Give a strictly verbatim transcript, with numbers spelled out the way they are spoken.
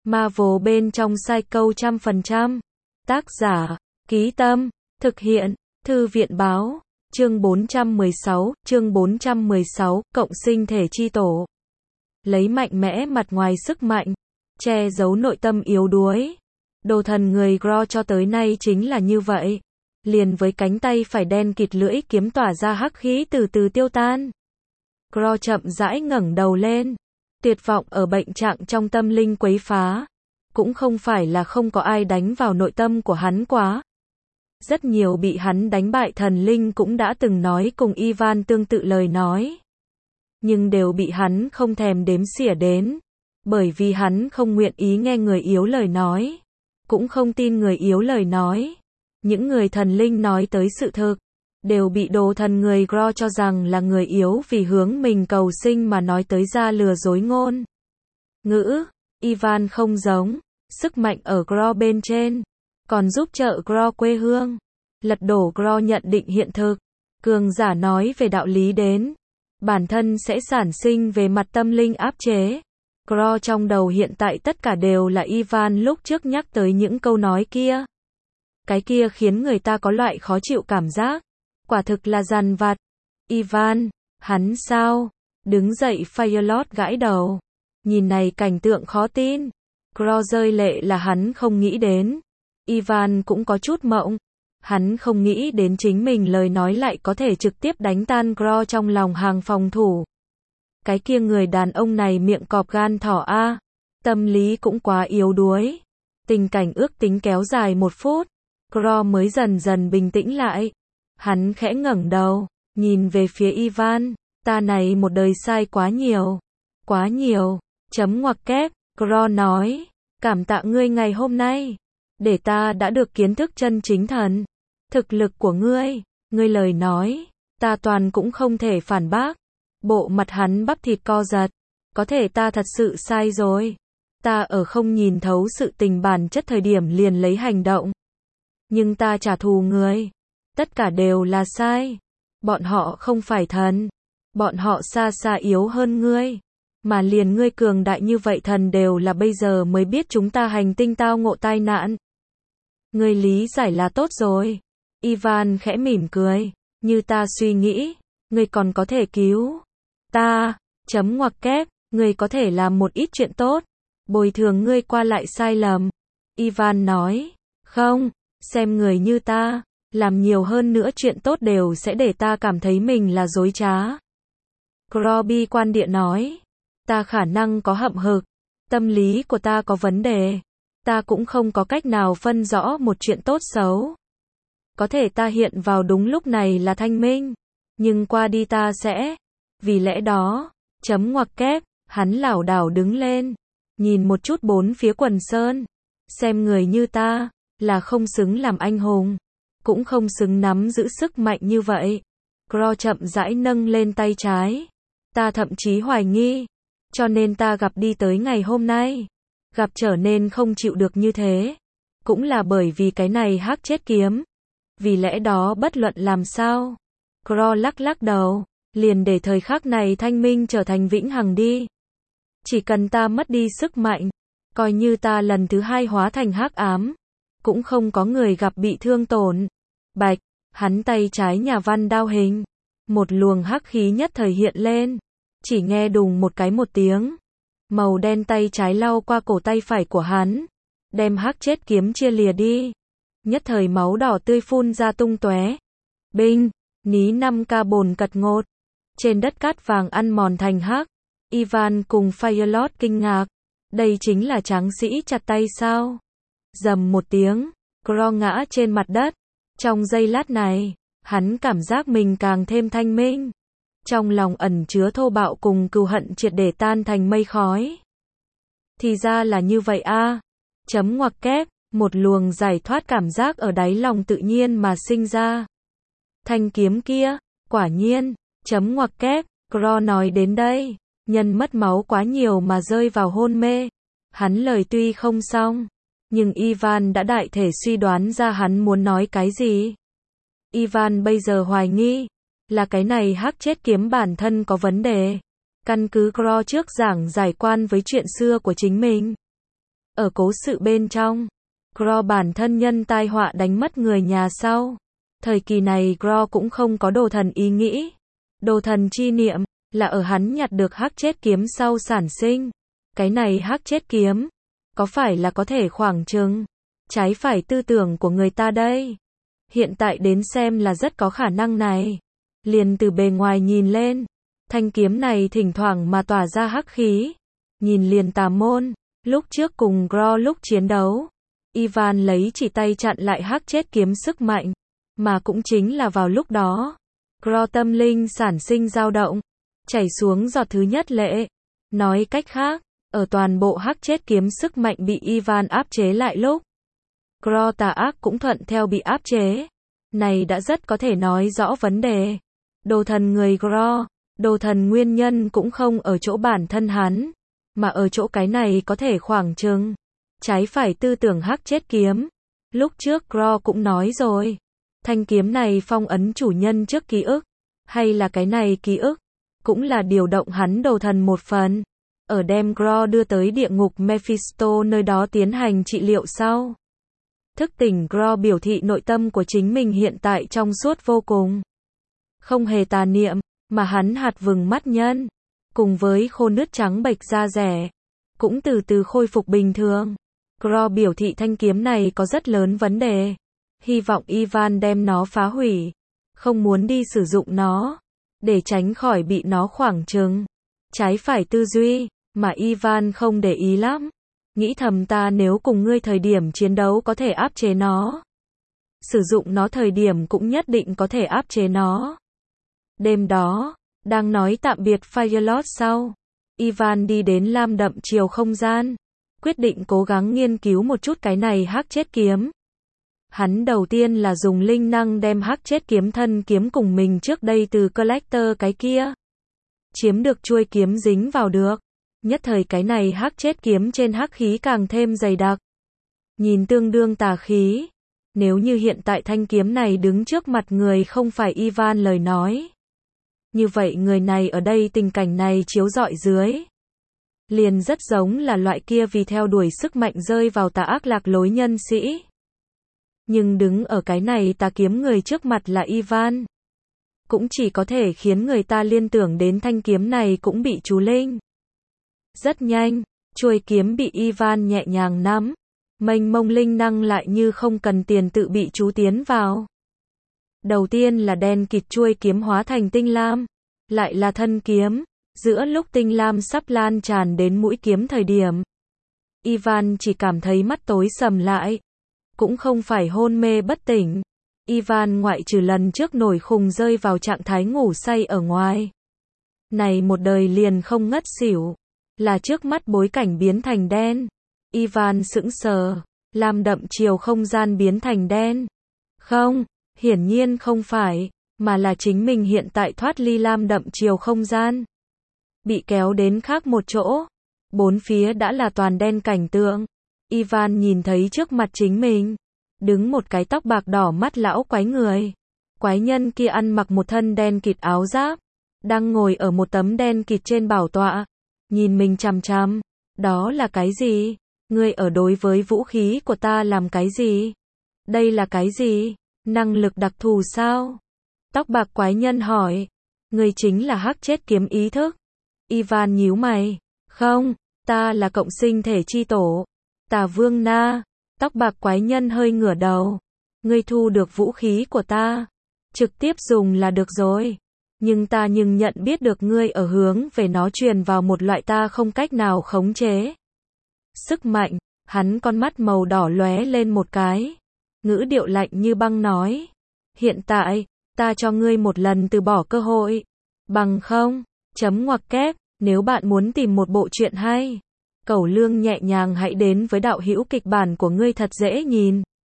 Marvel bên trong Psycho trăm phần trăm. Tác giả, Ký Tâm, thực hiện, Thư viện Báo, chương bốn trăm mười sáu, chương bốn trăm mười sáu, cộng sinh thể chi tổ. Lấy mạnh mẽ mặt ngoài sức mạnh, che giấu nội tâm yếu đuối. Đồ thần người Gro cho tới nay chính là như vậy. Liền với cánh tay phải đen kịt lưỡi kiếm tỏa ra hắc khí từ từ tiêu tan. Gro chậm rãi ngẩng đầu lên. Tuyệt vọng ở bệnh trạng trong tâm linh quấy phá. Cũng không phải là không có ai đánh vào nội tâm của hắn quá. Rất nhiều bị hắn đánh bại thần linh cũng đã từng nói cùng Ivan tương tự lời nói. Nhưng đều bị hắn không thèm đếm xỉa đến. Bởi vì hắn không nguyện ý nghe người yếu lời nói. Cũng không tin người yếu lời nói. Những người thần linh nói tới sự thực. Đều bị đồ thần người Gro cho rằng là người yếu vì hướng mình cầu sinh mà nói tới ra lừa dối ngôn ngữ. Ivan không giống. Sức mạnh ở Gro bên trên. Còn giúp trợ Gro quê hương. Lật đổ Gro nhận định hiện thực. Cường giả nói về đạo lý đến. Bản thân sẽ sản sinh về mặt tâm linh áp chế. Gro trong đầu hiện tại tất cả đều là Ivan lúc trước nhắc tới những câu nói kia. Cái kia khiến người ta có loại khó chịu cảm giác. Quả thực là dằn vặt. Ivan, hắn sao? Đứng dậy Firelord gãi đầu. Nhìn này cảnh tượng khó tin. Gro rơi lệ là hắn không nghĩ đến. Ivan cũng có chút mộng. Hắn không nghĩ đến chính mình lời nói lại có thể trực tiếp đánh tan Gro trong lòng hàng phòng thủ. Cái kia người đàn ông này miệng cọp gan thỏ a, tâm lý cũng quá yếu đuối. Tình cảnh ước tính kéo dài một phút. Gro mới dần dần bình tĩnh lại. Hắn khẽ ngẩng đầu, nhìn về phía Ivan. Ta này một đời sai quá nhiều. Quá nhiều. Chấm ngoặc kép. Gro nói. Cảm tạ ngươi ngày hôm nay. Để ta đã được kiến thức chân chính thần. Thực lực của ngươi. Ngươi lời nói. Ta toàn cũng không thể phản bác. Bộ mặt hắn bắp thịt co giật. Có thể ta thật sự sai rồi. Ta ở không nhìn thấu sự tình bản chất thời điểm liền lấy hành động. Nhưng ta trả thù người. Tất cả đều là sai. Bọn họ không phải thần. Bọn họ xa xa yếu hơn ngươi. Mà liền ngươi cường đại như vậy thần đều là bây giờ mới biết chúng ta hành tinh tao ngộ tai nạn. Ngươi lý giải là tốt rồi. Ivan khẽ mỉm cười. Như ta suy nghĩ. Ngươi còn có thể cứu. Ta. Chấm ngoặc kép. Ngươi có thể làm một ít chuyện tốt. Bồi thường ngươi qua lại sai lầm. Ivan nói. Không. Xem người như ta. Làm nhiều hơn nữa chuyện tốt đều sẽ để ta cảm thấy mình là dối trá. Groby quan địa nói. Ta khả năng có hậm hực. Tâm lý của ta có vấn đề. Ta cũng không có cách nào phân rõ một chuyện tốt xấu. Có thể ta hiện vào đúng lúc này là thanh minh. Nhưng qua đi ta sẽ. Vì lẽ đó. Chấm ngoặc kép. Hắn lảo đảo đứng lên. Nhìn một chút bốn phía quần sơn. Xem người như ta. Là không xứng làm anh hùng. Cũng không xứng nắm giữ sức mạnh như vậy. Gro chậm rãi nâng lên tay trái. Ta thậm chí hoài nghi. Cho nên ta gặp đi tới ngày hôm nay. Gặp trở nên không chịu được như thế. Cũng là bởi vì cái này hắc chết kiếm. Vì lẽ đó bất luận làm sao. Gro lắc lắc đầu. Liền để thời khắc này thanh minh trở thành vĩnh hằng đi. Chỉ cần ta mất đi sức mạnh. Coi như ta lần thứ hai hóa thành hắc ám. Cũng không có người gặp bị thương tổn. Bạch, hắn tay trái nhà văn đao hình. Một luồng hắc khí nhất thời hiện lên. Chỉ nghe đùng một cái một tiếng. Màu đen tay trái lau qua cổ tay phải của hắn. Đem hắc chết kiếm chia lìa đi. Nhất thời máu đỏ tươi phun ra tung tóe. Binh, ní năm ca bồn cật ngột. Trên đất cát vàng ăn mòn thành hắc. Ivan cùng Firelord kinh ngạc. Đây chính là tráng sĩ chặt tay sao? Dầm một tiếng. Gro ngã trên mặt đất. Trong giây lát này, hắn cảm giác mình càng thêm thanh minh. Trong lòng ẩn chứa thô bạo cùng cừu hận triệt để tan thành mây khói. Thì ra là như vậy a. Chấm ngoặc kép. Một luồng giải thoát cảm giác ở đáy lòng tự nhiên mà sinh ra. Thanh kiếm kia. Quả nhiên. Chấm ngoặc kép. Gro nói đến đây. Nhân mất máu quá nhiều mà rơi vào hôn mê. Hắn lời tuy không xong. Nhưng Ivan đã đại thể suy đoán ra hắn muốn nói cái gì. Ivan bây giờ hoài nghi. Là cái này hắc chết kiếm bản thân có vấn đề. Căn cứ Gro trước giảng giải quan với chuyện xưa của chính mình. Ở cố sự bên trong, Gro bản thân nhân tai họa đánh mất người nhà sau. Thời kỳ này Gro cũng không có đồ thần ý nghĩ. Đồ thần chi niệm là ở hắn nhặt được hắc chết kiếm sau sản sinh. Cái này hắc chết kiếm, có phải là có thể khoảng chừng trái phải tư tưởng của người ta đây? Hiện tại đến xem là rất có khả năng này. Liền từ bề ngoài nhìn lên, thanh kiếm này thỉnh thoảng mà tỏa ra hắc khí. Nhìn liền tà môn. Lúc trước cùng Gro lúc chiến đấu, Ivan lấy chỉ tay chặn lại hắc chết kiếm sức mạnh. Mà cũng chính là vào lúc đó, Gro tâm linh sản sinh dao động, chảy xuống giọt thứ nhất lệ. Nói cách khác, ở toàn bộ hắc chết kiếm sức mạnh bị Ivan áp chế lại lúc, Gro tà ác cũng thuận theo bị áp chế. Này đã rất có thể nói rõ vấn đề. Đồ thần người Gro, đồ thần nguyên nhân cũng không ở chỗ bản thân hắn, mà ở chỗ cái này có thể khoảng chừng trái phải tư tưởng hắc chết kiếm. Lúc trước Gro cũng nói rồi, thanh kiếm này phong ấn chủ nhân trước ký ức, hay là cái này ký ức cũng là điều động hắn đồ thần một phần. Ở đem Gro đưa tới địa ngục Mephisto nơi đó tiến hành trị liệu sau, thức tỉnh Gro biểu thị nội tâm của chính mình hiện tại trong suốt vô cùng, không hề tà niệm, mà hắn hạt vừng mắt nhân, cùng với khô nước trắng bệch da rẻ, cũng từ từ khôi phục bình thường. Gro biểu thị thanh kiếm này có rất lớn vấn đề, hy vọng Ivan đem nó phá hủy, không muốn đi sử dụng nó, để tránh khỏi bị nó khoảng chừng trái phải tư duy, mà Ivan không để ý lắm. Nghĩ thầm ta nếu cùng ngươi thời điểm chiến đấu có thể áp chế nó, sử dụng nó thời điểm cũng nhất định có thể áp chế nó. Đêm đó, đang nói tạm biệt Firelord sau, Ivan đi đến lam đậm chiều không gian, quyết định cố gắng nghiên cứu một chút cái này hắc chết kiếm. Hắn đầu tiên là dùng linh năng đem hắc chết kiếm thân kiếm cùng mình trước đây từ Collector cái kia chiếm được chuôi kiếm dính vào được. Nhất thời cái này hắc chết kiếm trên hắc khí càng thêm dày đặc, nhìn tương đương tà khí. Nếu như hiện tại thanh kiếm này đứng trước mặt người không phải Ivan lời nói, như vậy người này ở đây tình cảnh này chiếu rọi dưới, liền rất giống là loại kia vì theo đuổi sức mạnh rơi vào tà ác lạc lối nhân sĩ. Nhưng đứng ở cái này tà kiếm người trước mặt là Ivan, cũng chỉ có thể khiến người ta liên tưởng đến thanh kiếm này cũng bị chú linh. Rất nhanh, chuôi kiếm bị Ivan nhẹ nhàng nắm, mênh mông linh năng lại như không cần tiền tự bị chú tiến vào. Đầu tiên là đen kịt chuôi kiếm hóa thành tinh lam, lại là thân kiếm, giữa lúc tinh lam sắp lan tràn đến mũi kiếm thời điểm, Ivan chỉ cảm thấy mắt tối sầm lại, cũng không phải hôn mê bất tỉnh. Ivan ngoại trừ lần trước nổi khùng rơi vào trạng thái ngủ say ở ngoài, này một đời liền không ngất xỉu, là trước mắt bối cảnh biến thành đen. Ivan sững sờ, lam đậm chiều không gian biến thành đen. Không, hiển nhiên không phải, mà là chính mình hiện tại thoát ly lam đậm chiều không gian, bị kéo đến khác một chỗ. Bốn phía đã là toàn đen cảnh tượng. Ivan nhìn thấy trước mặt chính mình, đứng một cái tóc bạc đỏ mắt lão quái người. Quái nhân kia ăn mặc một thân đen kịt áo giáp, đang ngồi ở một tấm đen kịt trên bảo tọa, nhìn mình chằm chằm. Đó là cái gì? Ngươi ở đối với vũ khí của ta làm cái gì? Đây là cái gì? Năng lực đặc thù sao? Tóc bạc quái nhân hỏi. Ngươi chính là hắc chết kiếm ý thức. Ivan nhíu mày. Không, ta là cộng sinh thể chi tổ, Tà Vương Na. Tóc bạc quái nhân hơi ngửa đầu. Ngươi thu được vũ khí của ta, trực tiếp dùng là được rồi. Nhưng ta nhưng nhận biết được ngươi ở hướng về nó truyền vào một loại ta không cách nào khống chế sức mạnh. Hắn con mắt màu đỏ lóe lên một cái, ngữ điệu lạnh như băng nói. Hiện tại, ta cho ngươi một lần từ bỏ cơ hội. Bằng không, chấm ngoặc kép, nếu bạn muốn tìm một bộ truyện hay, cẩu lương nhẹ nhàng hãy đến với đạo hữu kịch bản của ngươi thật dễ nhìn.